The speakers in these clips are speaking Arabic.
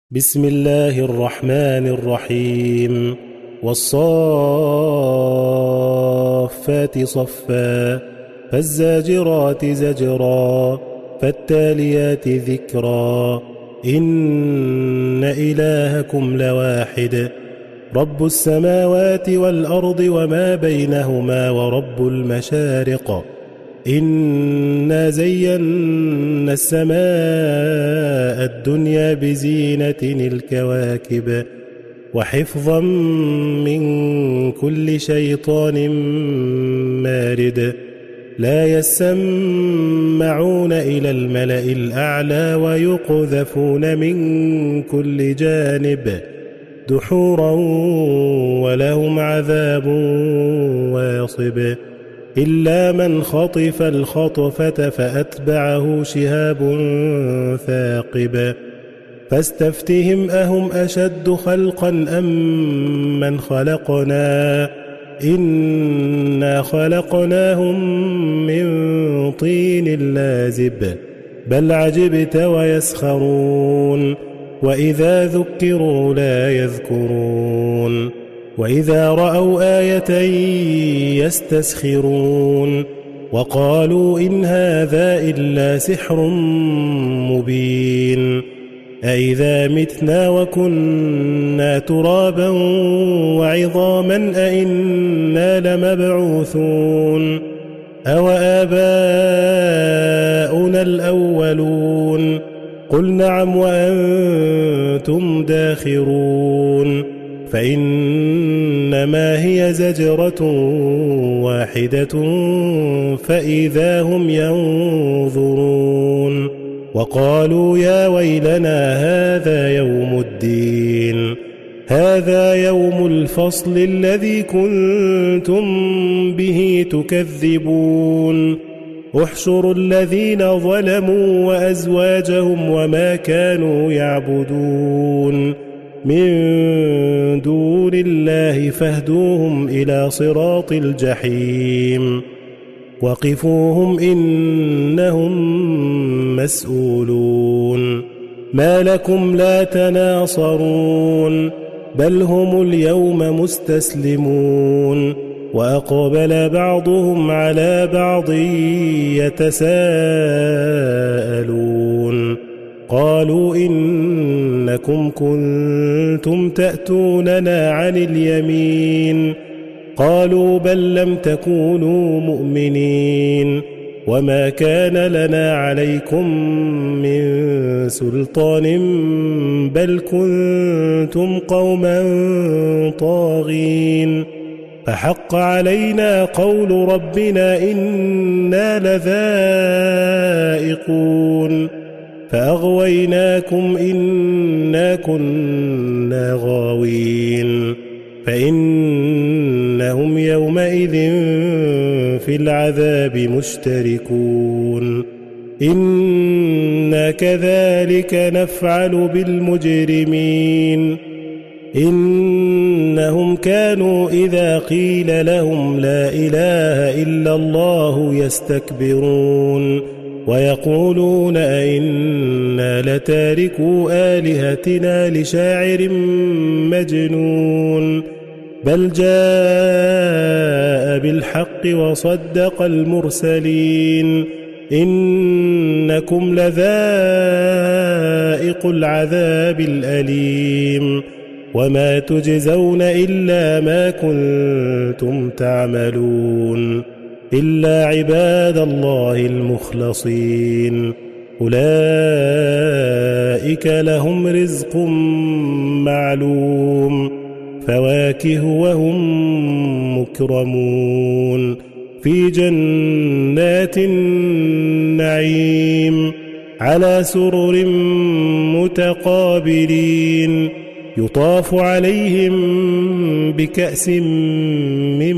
بسم الله الرحمن الرحيم والصافات صفا فالزاجرات زجرا فالتاليات ذكرا إن إلهكم لواحد رب السماوات والأرض وما بينهما ورب المشارق إنا زينا السماء الدنيا بزينة الكواكب وحفظا من كل شيطان مارد لا يسمعون إلى الملأ الأعلى ويقذفون من كل جانب دحورا ولهم عذاب واصب إلا من خطف الخطفة فأتبعه شهاب ثاقب فاستفتهم أهم أشد خلقا أم من خلقنا إنا خلقناهم من طين لازب بل عجبت ويسخرون وإذا ذكروا لا يذكرون وإذا رأوا آية يستسخرون وقالوا إن هذا إلا سحر مبين أإذا متنا وكنا ترابا وعظاما أإنا لمبعوثون أو آباؤنا الأولون قل نعم وأنتم داخرون فإنما هي زجرة واحدة فإذا هم ينظرون وقالوا يا ويلنا هذا يوم الدين هذا يوم الفصل الذي كنتم به تكذبون احشروا الذين ظلموا وأزواجهم وما كانوا يعبدون من دون الله فاهدوهم إلى صراط الجحيم وقفوهم إنهم مسؤولون ما لكم لا تناصرون بل هم اليوم مستسلمون وأقبل بعضهم على بعض يتساءلون قالوا إنكم كنتم تأتوننا عن اليمين قالوا بل لم تكونوا مؤمنين وما كان لنا عليكم من سلطان بل كنتم قوما طاغين فحق علينا قول ربنا إنا لذائقون فأغويناكم إنا كنا غاوين فإنهم يومئذ في العذاب مشتركون إنا كذلك نفعل بالمجرمين إنهم كانوا إذا قيل لهم لا إله إلا الله يستكبرون ويقولون أئنا لتاركو آلهتنا لشاعر مجنون بل جاء بالحق وصدق المرسلين إنكم لذائق العذاب الأليم وما تجزون إلا ما كنتم تعملون إلا عباد الله المخلصين أولئك لهم رزق معلوم فواكه وهم مكرمون في جنات النعيم على سرر متقابلين يطاف عليهم بكأس من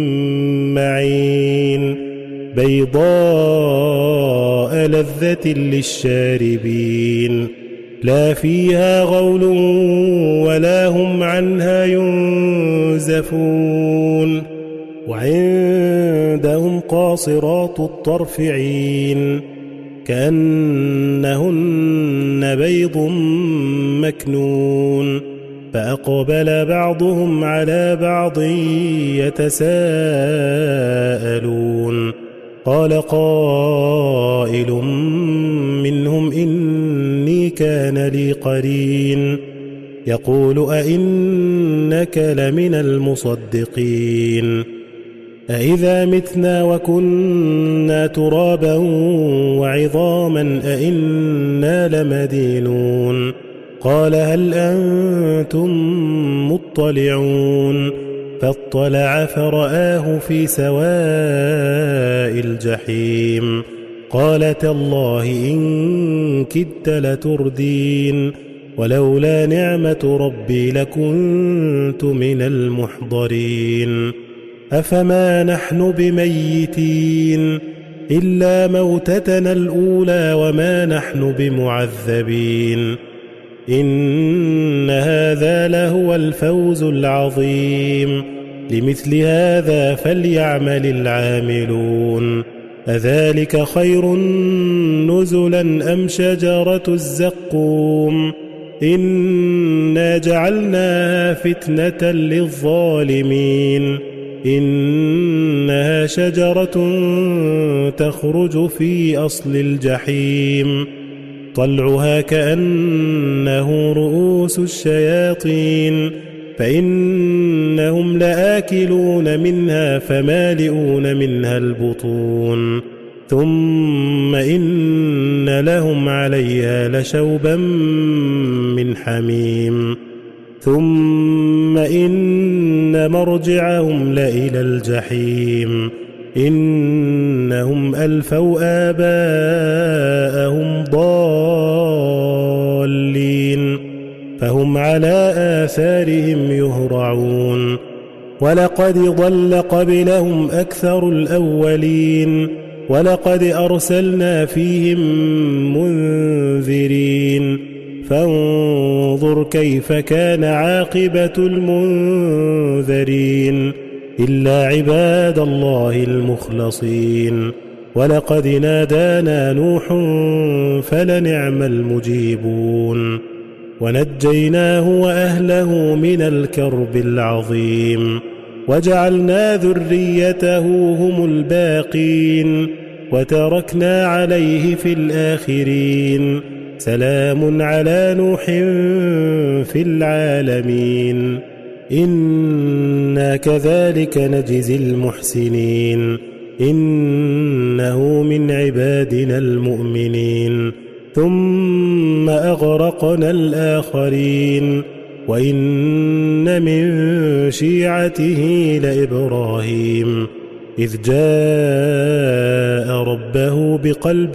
معين بيضاء لذة للشاربين لا فيها غول ولا هم عنها ينزفون وعندهم قاصرات الطرف عين كأنهن بيض مكنون فأقبل بعضهم على بعض يتساءلون قال قائل منهم إني كان لي قرين يقول أئنك لمن المصدقين أإذا متنا وكنا ترابا وعظاما أئنا لمدينون قال هل أنتم مطلعون فاطلع فرآه في سواء الجحيم قال تالله إن كدت لتردين ولولا نعمة ربي لكنت من المحضرين أفما نحن بميتين إلا موتتنا الأولى وما نحن بمعذبين إن هذا لهو الفوز العظيم لمثل هذا فليعمل العاملون أذلك خير نزلا أم شجرة الزقوم إنا جعلناها فتنة للظالمين إنها شجرة تخرج في أصل الجحيم طلعها كأنه رؤوس الشياطين فإنهم لآكلون منها فمالئون منها البطون ثم إن لهم عليها لشوبا من حميم ثم إن مرجعهم لإلى الجحيم إنهم ألفوا آباءهم ضالين فهم على آثارهم يهرعون ولقد ضل قبلهم أكثر الأولين ولقد أرسلنا فيهم منذرين فانظر كيف كان عاقبة المنذرين إلا عباد الله المخلصين ولقد نادانا نوح فلنعم المجيبون ونجيناه وأهله من الكرب العظيم وجعلنا ذريته هم الباقين وتركنا عليه في الآخرين سلام على نوح في العالمين إنا كذلك نجزي المحسنين إنه من عبادنا المؤمنين ثم أغرقنا الآخرين وإن من شيعته لإبراهيم إذ جاء ربه بقلب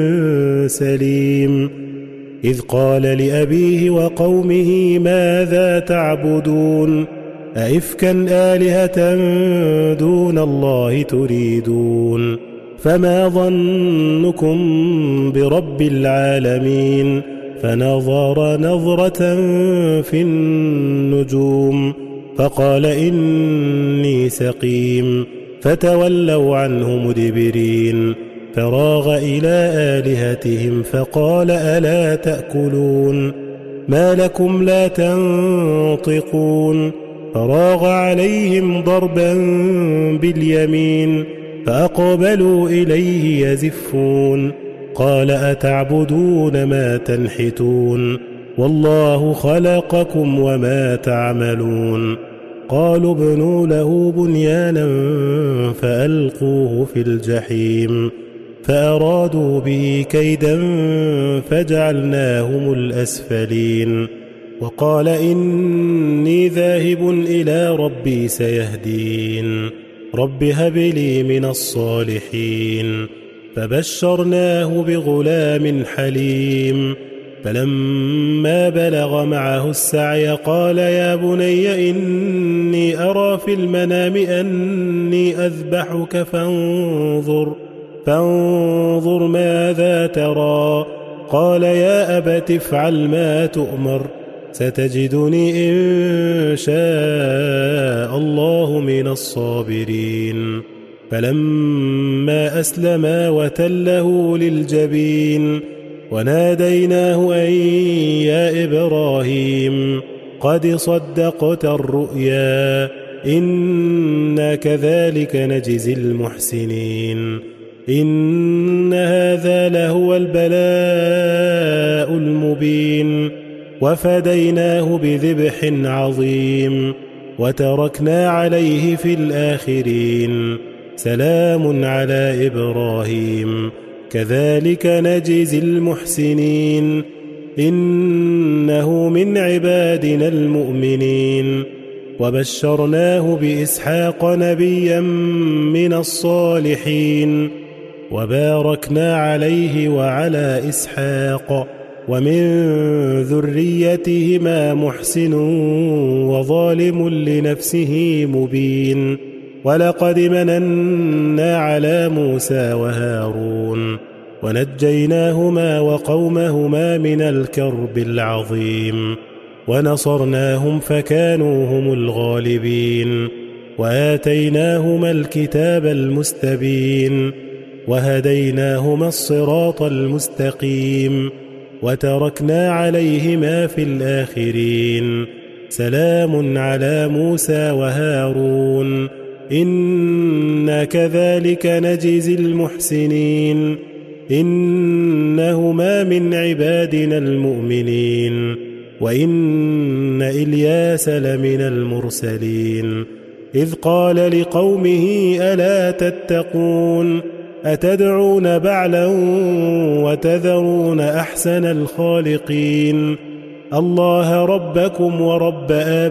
سليم إذ قال لأبيه وقومه ماذا تعبدون أئفكا آلهة دون الله تريدون فما ظنكم برب العالمين فنظر نظرة في النجوم فقال إني سقيم فتولوا عنه مدبرين فراغ إلى آلهتهم فقال ألا تأكلون ما لكم لا تنطقون فراغ عليهم ضربا باليمين فأقبلوا إليه يزفون قال أتعبدون ما تنحتون والله خلقكم وما تعملون قالوا ابنوا له بنيانا فألقوه في الجحيم فأرادوا به كيدا فجعلناهم الأسفلين وقال إني ذاهب إلى ربي سيهدين رب هب لي من الصالحين فبشرناه بغلام حليم فلما بلغ معه السعي قال يا بني إني أرى في المنام أني أذبحك فانظر ماذا ترى قال يا أبت افعل ما تؤمر ستجدني إن شاء الله من الصابرين فلما أسلما وتله للجبين وناديناه أن يا إبراهيم قد صدقت الرؤيا إنا كذلك نجزي المحسنين إن هذا لهو البلاء المبين وفديناه بذبح عظيم وتركنا عليه في الآخرين سلام على إبراهيم كذلك نجزي المحسنين إنه من عبادنا المؤمنين وبشرناه بإسحاق نبيا من الصالحين وباركنا عليه وعلى إسحاق ومن ذريتهما محسن وظالم لنفسه مبين ولقد مننا على موسى وهارون ونجيناهما وقومهما من الكرب العظيم ونصرناهم فكانوا هم الغالبين وآتيناهما الكتاب المستبين وهديناهما الصراط المستقيم وتركنا عليهما في الآخرين سلام على موسى وهارون إنا كذلك نجزي المحسنين إنهما من عبادنا المؤمنين وإن إلياس لمن المرسلين إذ قال لقومه ألا تتقون أتدعون بعلا وتذرون أحسن الخالقين الله ربكم ورب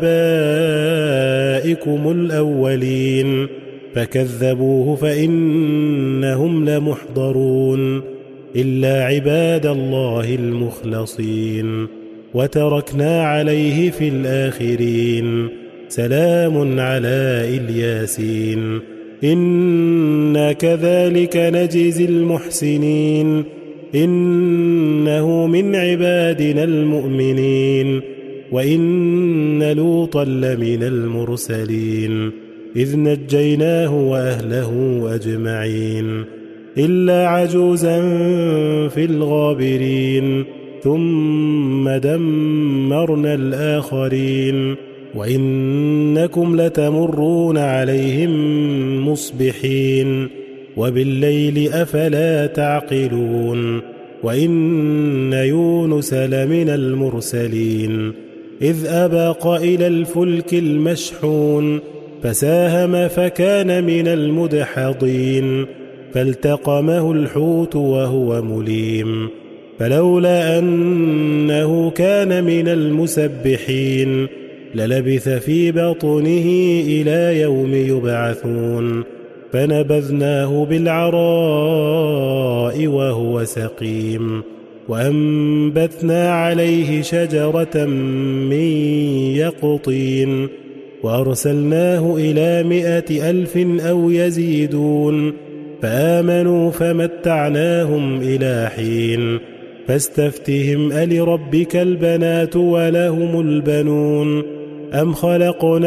آبائكم الأولين فكذبوه فإنهم لمحضرون إلا عباد الله المخلصين وتركنا عليه في الآخرين سلام على الياسين إنا كذلك نجزي المحسنين إنه من عبادنا المؤمنين وإن لوطا لمن المرسلين إذ نجيناه وأهله أجمعين إلا عجوزا في الغابرين ثم دمرنا الآخرين وإنكم لتمرون عليهم مصبحين وبالليل أفلا تعقلون وإن يونس لمن المرسلين إذ أبق إلى الفلك المشحون فساهم فكان من المدحضين فالتقمه الحوت وهو مليم فلولا أنه كان من المسبحين للبث في بطنه إلى يوم يبعثون فنبذناه بالعراء وهو سقيم وأنبتنا عليه شجرة من يقطين وأرسلناه إلى 100,000 أو يزيدون فآمنوا فمتعناهم إلى حين فاستفتهم ألربك البنات ولهم البنون أم خلقنا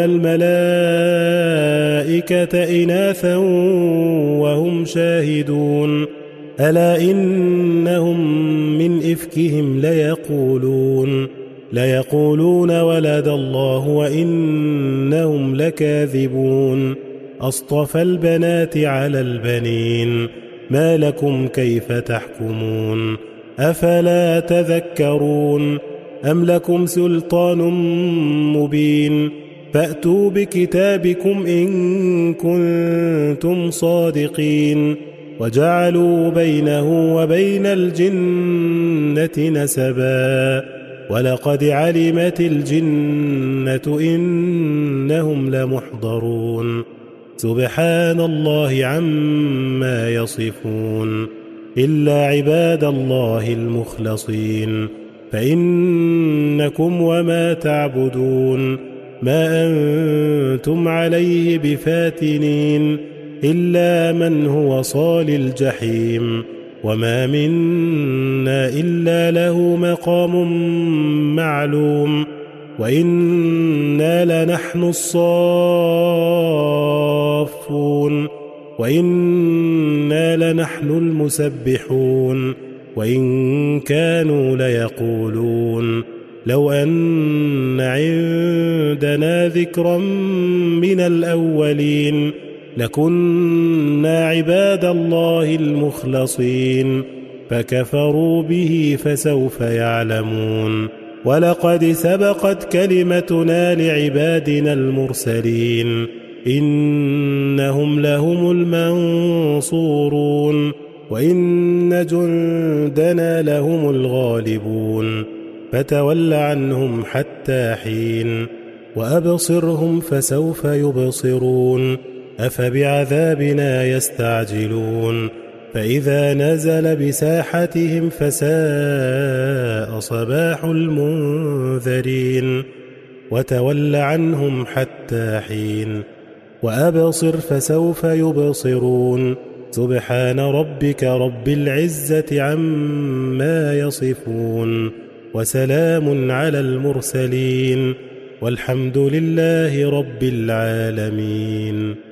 الملائكة إناثا وهم شاهدون ألا إنهم من إفكهم ليقولون ولد الله وإنهم لكاذبون أصطفى البنات على البنين ما لكم كيف تحكمون أفلا تذكرون أم لكم سلطان مبين فأتوا بكتابكم إن كنتم صادقين وجعلوا بينه وبين الجنة نسبا ولقد علمت الجنة إنهم لمحضرون سبحان الله عما يصفون إلا عباد الله المخلصين فإنكم وما تعبدون ما أنتم عليه بفاتنين إلا من هو صال الجحيم وما منا إلا له مقام معلوم وإنا لنحن الصافون وإنا لنحن المسبحون وإن كانوا ليقولون لو أن عندنا ذكرا من الأولين لكنا عباد الله المخلصين فكفروا به فسوف يعلمون ولقد سبقت كلمتنا لعبادنا المرسلين إنهم لهم المنصورون وإن جندنا لهم الغالبون فتول عنهم حتى حين وأبصرهم فسوف يبصرون أفبعذابنا يستعجلون فإذا نزل بساحتهم فساء صباح المنذرين وتول عنهم حتى حين وأبصر فسوف يبصرون سبحان ربك رب العزة عما يصفون وسلام على المرسلين والحمد لله رب العالمين.